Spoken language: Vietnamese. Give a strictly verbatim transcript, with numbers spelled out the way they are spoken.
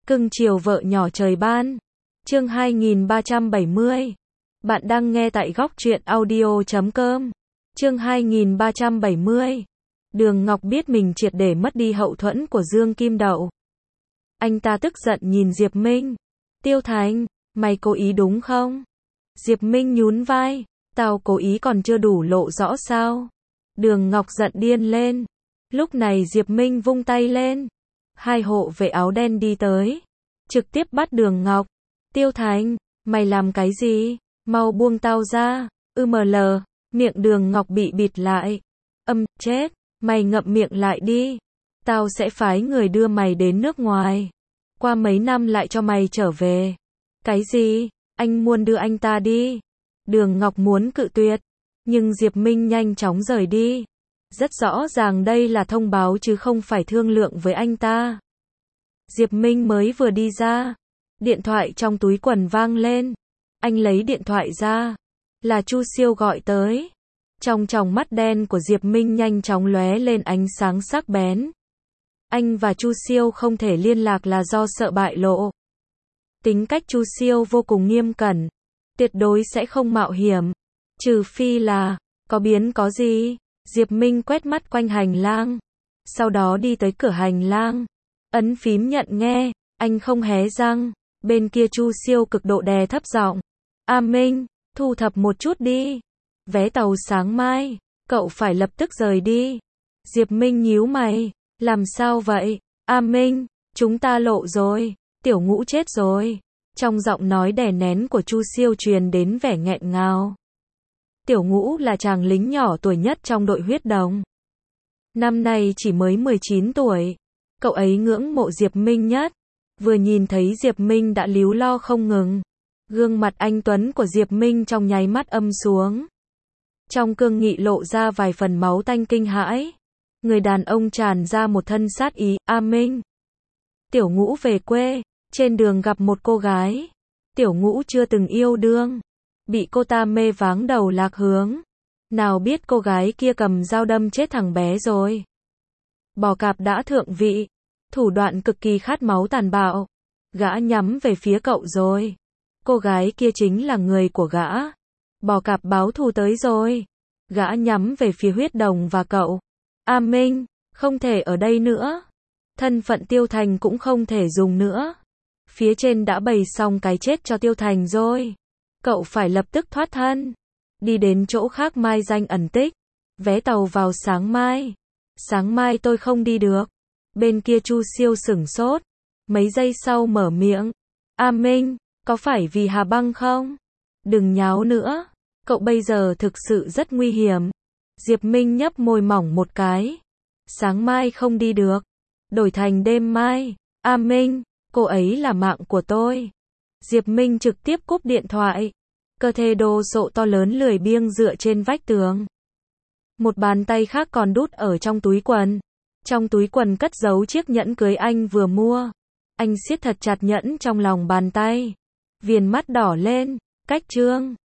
Cưng chiều vợ nhỏ trời ban. Chương hai nghìn ba trăm bảy mươi. Bạn đang nghe tại góc truyện audio chấm com. Chương hai nghìn ba trăm bảy mươi. Đường Ngọc biết mình triệt để mất đi hậu thuẫn của Dương Kim Đậu. Anh ta tức giận nhìn Diệp Minh. Tiêu Thành, mày cố ý đúng không? Diệp Minh nhún vai. Tao cố ý còn chưa đủ lộ rõ sao? Đường Ngọc giận điên lên. Lúc này Diệp Minh vung tay lên. Hai hộ vệ áo đen đi tới. Trực tiếp bắt Đường Ngọc. Tiêu Thành, mày làm cái gì? Mau buông tao ra. U M L, miệng Đường Ngọc bị bịt lại. Âm, chết, mày ngậm miệng lại đi. Tao sẽ phái người đưa mày đến nước ngoài. Qua mấy năm lại cho mày trở về. Cái gì? Anh muốn đưa anh ta đi. Đường Ngọc muốn cự tuyệt. Nhưng Diệp Minh nhanh chóng rời đi. Rất rõ ràng đây là thông báo chứ không phải thương lượng với anh ta. Diệp Minh mới vừa đi ra. Điện thoại trong túi quần vang lên. Anh lấy điện thoại ra. Là Chu Siêu gọi tới. Trong tròng mắt đen của Diệp Minh nhanh chóng lóe lên ánh sáng sắc bén. Anh và Chu Siêu không thể liên lạc là do sợ bại lộ. Tính cách Chu Siêu vô cùng nghiêm cẩn. Tuyệt đối sẽ không mạo hiểm. Trừ phi là, có biến có gì. Diệp Minh quét mắt quanh hành lang. Sau đó đi tới cửa hành lang. Ấn phím nhận nghe. Anh không hé răng. Bên kia Chu Siêu cực độ đè thấp giọng. A Minh, thu thập một chút đi. Vé tàu sáng mai. Cậu phải lập tức rời đi. Diệp Minh nhíu mày. Làm sao vậy? A Minh, chúng ta lộ rồi. Tiểu Ngũ chết rồi. Trong giọng nói đè nén của Chu Siêu truyền đến vẻ nghẹn ngào. Tiểu Ngũ là chàng lính nhỏ tuổi nhất trong đội huyết đồng. Năm nay chỉ mới mười chín tuổi. Cậu ấy ngưỡng mộ Diệp Minh nhất. Vừa nhìn thấy Diệp Minh đã líu lo không ngừng. Gương mặt anh tuấn của Diệp Minh trong nháy mắt âm xuống. Trong cương nghị lộ ra vài phần máu tanh kinh hãi. Người đàn ông tràn ra một thân sát ý. A Minh. Tiểu Ngũ về quê. Trên đường gặp một cô gái. Tiểu Ngũ chưa từng yêu đương. Bị cô ta mê váng đầu lạc hướng. Nào biết cô gái kia cầm dao đâm chết thằng bé rồi. Bò cạp đã thượng vị. Thủ đoạn cực kỳ khát máu tàn bạo. Gã nhắm về phía cậu rồi. Cô gái kia chính là người của gã. Bò cạp báo thù tới rồi. Gã nhắm về phía huyết đồng và cậu. A Minh, không thể ở đây nữa. Thân phận Tiêu Thành cũng không thể dùng nữa. Phía trên đã bày xong cái chết cho Tiêu Thành rồi. Cậu phải lập tức thoát thân. Đi đến chỗ khác mai danh ẩn tích. Vé tàu vào sáng mai. Sáng mai tôi không đi được. Bên kia Chu Siêu sửng sốt. Mấy giây sau mở miệng. A Minh, có phải vì Hà Băng không? Đừng nháo nữa. Cậu bây giờ thực sự rất nguy hiểm. Diệp Minh nhấp môi mỏng một cái. Sáng mai không đi được. Đổi thành đêm mai. A Minh, cô ấy là mạng của tôi. Diệp Minh trực tiếp cúp điện thoại. Cơ thể đồ sộ to lớn lười biếng dựa trên vách tường. Một bàn tay khác còn đút ở trong túi quần. Trong túi quần cất giấu chiếc nhẫn cưới anh vừa mua. Anh siết thật chặt nhẫn trong lòng bàn tay. Viền mắt đỏ lên. Cách trương.